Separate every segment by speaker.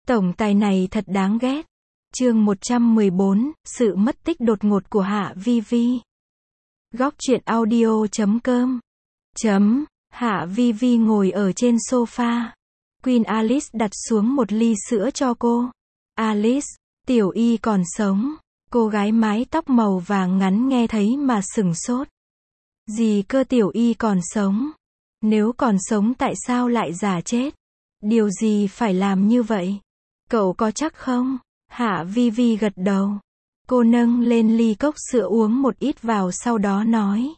Speaker 1: Tổng tài này thật đáng ghét. Chương 114, sự mất tích đột ngột của Hạ Vi Vi. Góc truyện audio.com. Hạ Vi Vi ngồi ở trên sofa. Queen Alice đặt xuống một ly sữa cho cô. Alice, Tiểu Y còn sống. Cô gái mái tóc màu vàng ngắn nghe thấy mà sửng sốt. Gì cơ, Tiểu Y còn sống? Nếu còn sống tại sao lại giả chết? Điều gì phải làm như vậy? Cậu có chắc không? Hạ Vi Vi gật đầu. Cô nâng lên ly cốc sữa uống một ít vào sau đó nói.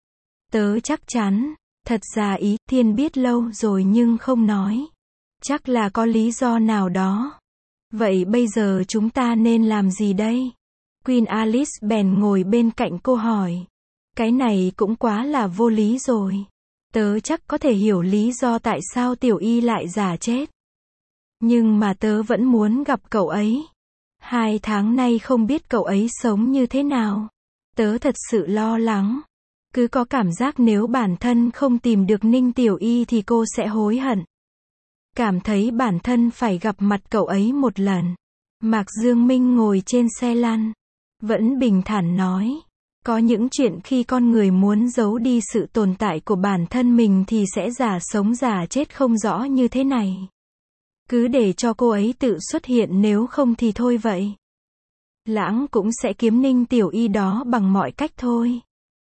Speaker 1: Tớ chắc chắn. Thật ra Ý Thiên biết lâu rồi nhưng không nói. Chắc là có lý do nào đó. Vậy bây giờ chúng ta nên làm gì đây? Queen Alice bèn ngồi bên cạnh cô hỏi. Cái này cũng quá là vô lý rồi. Tớ chắc có thể hiểu lý do tại sao Tiểu Y lại giả chết. Nhưng mà tớ vẫn muốn gặp cậu ấy. 2 tháng nay không biết cậu ấy sống như thế nào. Tớ thật sự lo lắng. Cứ có cảm giác nếu bản thân không tìm được Ninh Tiểu Y thì cô sẽ hối hận. Cảm thấy bản thân phải gặp mặt cậu ấy một lần. Mạc Dương Minh ngồi trên xe lăn. Vẫn bình thản nói. Có những chuyện khi con người muốn giấu đi sự tồn tại của bản thân mình thì sẽ giả sống giả chết không rõ như thế này. Cứ để cho cô ấy tự xuất hiện, nếu không thì thôi vậy. Lãng cũng sẽ kiếm Ninh Tiểu Y đó bằng mọi cách thôi.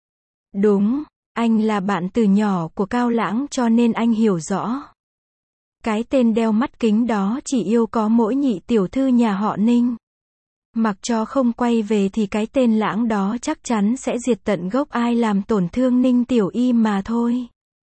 Speaker 1: Đúng, anh là bạn từ nhỏ của Cao Lãng cho nên anh hiểu rõ. Cái tên đeo mắt kính đó chỉ yêu có mỗi nhị tiểu thư nhà họ Ninh. Mặc cho không quay về thì cái tên Lãng đó chắc chắn sẽ diệt tận gốc ai làm tổn thương Ninh Tiểu Y mà thôi.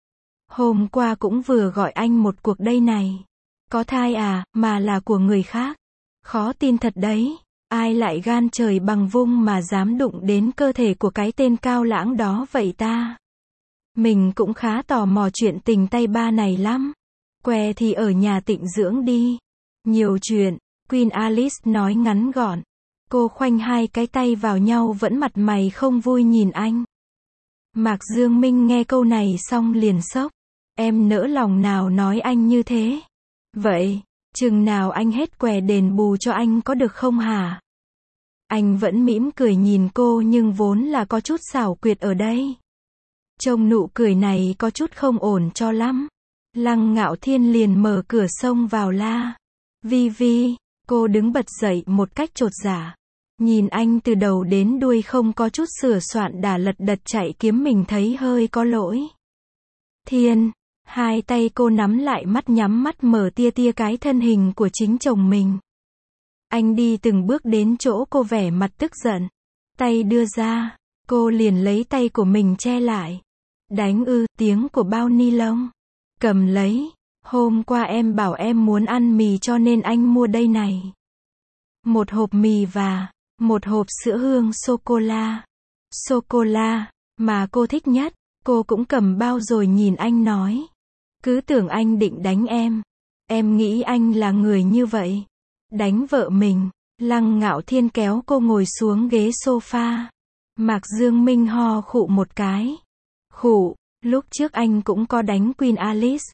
Speaker 1: Hôm qua cũng vừa gọi anh một cuộc đây này. Có thai à, mà là của người khác. Khó tin thật đấy. Ai lại gan trời bằng vung mà dám đụng đến cơ thể của cái tên Cao Lãng đó vậy ta? Mình cũng khá tò mò chuyện tình tay ba này lắm. Què thì ở nhà tịnh dưỡng đi. Nhiều chuyện, Queen Alice nói ngắn gọn. Cô khoanh hai cái tay vào nhau vẫn mặt mày không vui nhìn anh. Mạc Dương Minh nghe câu này xong liền sốc. Em nỡ lòng nào nói anh như thế? Vậy, chừng nào anh hết què đền bù cho anh có được không hả? Anh vẫn mỉm cười nhìn cô nhưng vốn là có chút xảo quyệt ở đây. Trông nụ cười này có chút không ổn cho lắm. Lăng Ngạo Thiên liền mở cửa xông vào la. Vi Vi, cô đứng bật dậy một cách chột dạ. Nhìn anh từ đầu đến đuôi không có chút sửa soạn đà lật đật chạy kiếm mình thấy hơi có lỗi. Thiên, hai tay cô nắm lại mắt nhắm mắt mở tia tia cái thân hình của chính chồng mình. Anh đi từng bước đến chỗ cô vẻ mặt tức giận. Tay đưa ra, cô liền lấy tay của mình che lại. Đánh ư, tiếng của bao ni lông. Cầm lấy, hôm qua em bảo em muốn ăn mì cho nên anh mua đây này. Một hộp mì và một hộp sữa hương sô-cô-la. Sô-cô-la, mà cô thích nhất. Cô cũng cầm bao rồi nhìn anh nói. Cứ tưởng anh định đánh em. Em nghĩ anh là người như vậy. Đánh vợ mình. Lăng Ngạo Thiên kéo cô ngồi xuống ghế sofa. Mạc Dương Minh ho khụ một cái. Khụ, lúc trước anh cũng có đánh Queen Alice.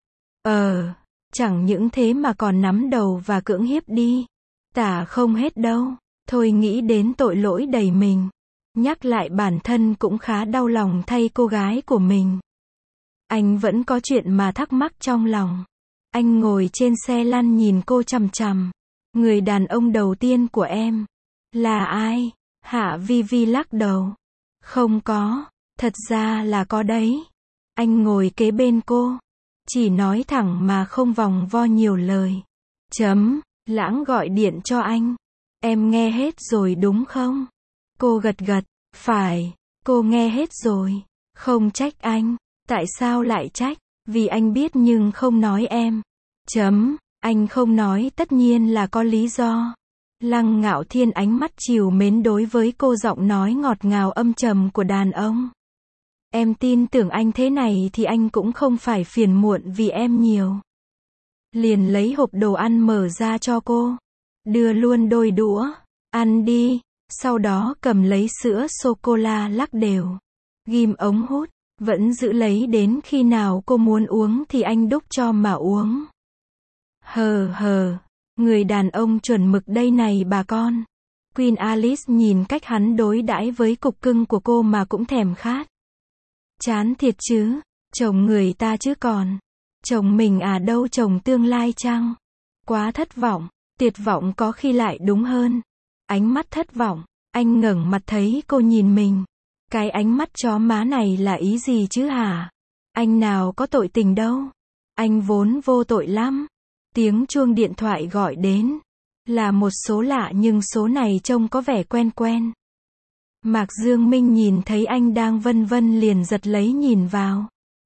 Speaker 1: Chẳng những thế mà còn nắm đầu và cưỡng hiếp đi. Tả không hết đâu. Thôi nghĩ đến tội lỗi đầy mình. Nhắc lại bản thân cũng khá đau lòng thay cô gái của mình. Anh vẫn có chuyện mà thắc mắc trong lòng. Anh ngồi trên xe lăn nhìn cô chằm chằm. Người đàn ông đầu tiên của em là ai? Hạ Vi Vi lắc đầu. Không có, thật ra là có đấy. Anh ngồi kế bên cô. Chỉ nói thẳng mà không vòng vo nhiều lời. Lãng gọi điện cho anh. Em nghe hết rồi đúng không? Cô gật gật. Phải, cô nghe hết rồi. Không trách anh. Tại sao lại trách? Vì anh biết nhưng không nói em. Anh không nói tất nhiên là có lý do. Lăng Ngạo Thiên ánh mắt trìu mến đối với cô, giọng nói ngọt ngào âm trầm của đàn ông. Em tin tưởng anh thế này thì anh cũng không phải phiền muộn vì em nhiều. Liền lấy hộp đồ ăn mở ra cho cô. Đưa luôn đôi đũa. Ăn đi. Sau đó cầm lấy sữa sô-cô-la lắc đều. Ghim ống hút. Vẫn giữ lấy đến khi nào cô muốn uống thì anh đút cho mà uống. Người đàn ông chuẩn mực đây này bà con. Queen Alice nhìn cách hắn đối đãi với cục cưng của cô mà cũng thèm khát. Chán thiệt chứ, chồng người ta chứ còn. Chồng mình à đâu chồng tương lai chăng? Quá thất vọng, tuyệt vọng có khi lại đúng hơn. Ánh mắt thất vọng, anh ngẩng mặt thấy cô nhìn mình. Cái ánh mắt chó má này là ý gì chứ hả? Anh nào có tội tình đâu. Anh vốn vô tội lắm. Tiếng chuông điện thoại gọi đến. Là một số lạ nhưng số này trông có vẻ quen quen. Mạc Dương Minh nhìn thấy anh đang vân vân liền giật lấy nhìn vào.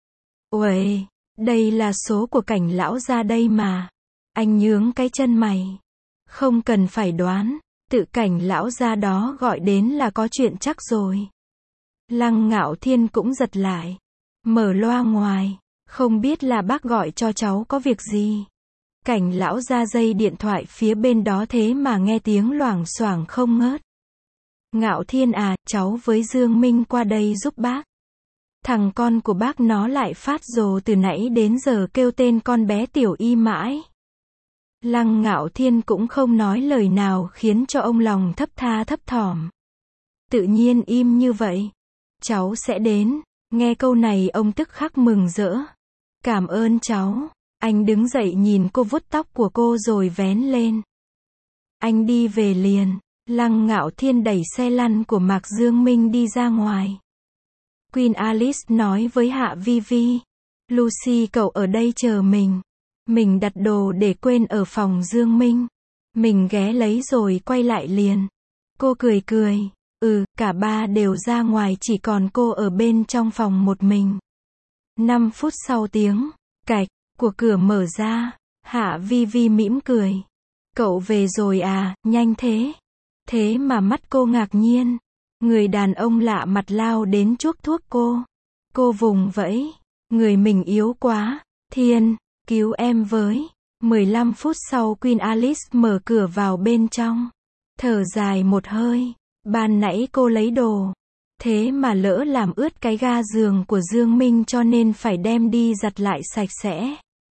Speaker 1: Uầy, đây là số của Cảnh lão gia đây mà. Anh nhướng cái chân mày. Không cần phải đoán, tự Cảnh lão gia đó gọi đến là có chuyện chắc rồi. Lăng Ngạo Thiên cũng giật lại. Mở loa ngoài, không biết là bác gọi cho cháu có việc gì. Cảnh lão ra dây điện thoại phía bên đó thế mà nghe tiếng loảng xoảng không ngớt. Ngạo Thiên à, cháu với Dương Minh qua đây giúp bác. Thằng con của bác nó lại phát rồ từ nãy đến giờ kêu tên con bé Tiểu Y mãi. Lăng Ngạo Thiên cũng không nói lời nào khiến cho ông lòng thấp tha thấp thỏm. Tự nhiên im như vậy. Cháu sẽ đến. Nghe câu này ông tức khắc mừng rỡ. Cảm ơn cháu. Anh đứng dậy nhìn cô vuốt tóc của cô rồi vén lên. Anh đi về liền. Lăng Ngạo Thiên đẩy xe lăn của Mạc Dương Minh đi ra ngoài. Queen Alice nói với Hạ Vi Vi. Lucy cậu ở đây chờ mình. Mình đặt đồ để quên ở phòng Dương Minh. Mình ghé lấy rồi quay lại liền. Cô cười cười. Cả ba đều ra ngoài chỉ còn cô ở bên trong phòng một mình. 5 phút sau tiếng cạch của cửa mở ra, Hạ Vi Vi mỉm cười. Cậu về rồi à, nhanh thế. Thế mà mắt cô ngạc nhiên. Người đàn ông lạ mặt lao đến chuốc thuốc cô. Cô vùng vẫy. Người mình yếu quá. Thiên, cứu em với. 15 phút sau Queen Alice mở cửa vào bên trong. Thở dài một hơi. Ban nãy cô lấy đồ. Thế mà lỡ làm ướt cái ga giường của Dương Minh cho nên phải đem đi giặt lại sạch sẽ.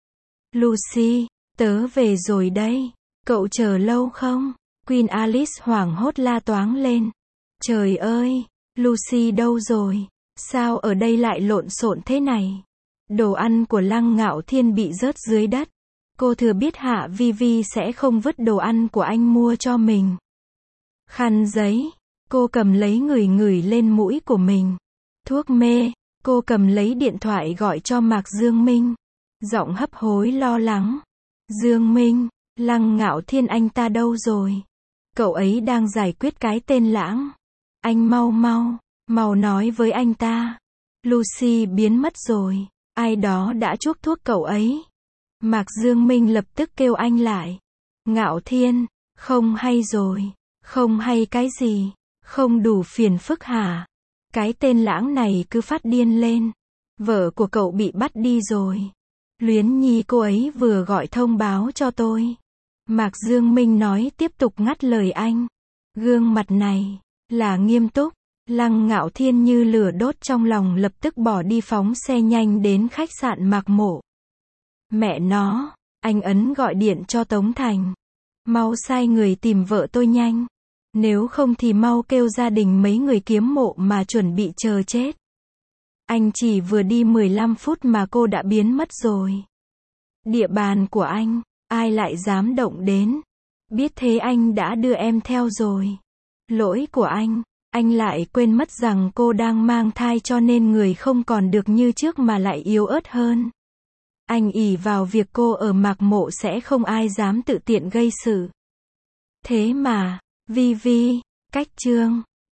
Speaker 1: Lucy, tớ về rồi đây. Cậu chờ lâu không? Queen Alice hoảng hốt la toáng lên. Trời ơi, Lucy đâu rồi? Sao ở đây lại lộn xộn thế này? Đồ ăn của Lăng Ngạo Thiên bị rớt dưới đất. Cô thừa biết Hạ Vi Vi sẽ không vứt đồ ăn của anh mua cho mình. Khăn giấy. Cô cầm lấy ngửi lên mũi của mình. Thuốc mê. Cô cầm lấy điện thoại gọi cho Mạc Dương Minh. Giọng hấp hối lo lắng. Dương Minh, Lăng Ngạo Thiên anh ta đâu rồi? Cậu ấy đang giải quyết cái tên Lãng. Anh mau nói với anh ta. Lucy biến mất rồi. Ai đó đã chuốc thuốc cậu ấy. Mạc Dương Minh lập tức kêu anh lại. Ngạo Thiên, không hay rồi. Không hay cái gì? Không đủ phiền phức hả? Cái tên Lãng này cứ phát điên lên. Vợ của cậu bị bắt đi rồi. Luyến Nhi cô ấy vừa gọi thông báo cho tôi. Mạc Dương Minh nói tiếp tục ngắt lời anh. Gương mặt này là nghiêm túc. Lăng Ngạo Thiên như lửa đốt trong lòng lập tức bỏ đi phóng xe nhanh đến khách sạn Mạc Mộ. Mẹ nó, anh ấn gọi điện cho Tống Thành. Mau sai người tìm vợ tôi nhanh. Nếu không thì mau kêu gia đình mấy người kiếm mộ mà chuẩn bị chờ chết. Anh chỉ vừa đi 15 phút mà cô đã biến mất rồi. Địa bàn của anh, ai lại dám động đến. Biết thế anh đã đưa em theo rồi. Lỗi của anh lại quên mất rằng cô đang mang thai cho nên người không còn được như trước mà lại yếu ớt hơn. Anh ỷ vào việc cô ở Mạc Mộ sẽ không ai dám tự tiện gây sự. Thế mà, Vi Vi, cách chương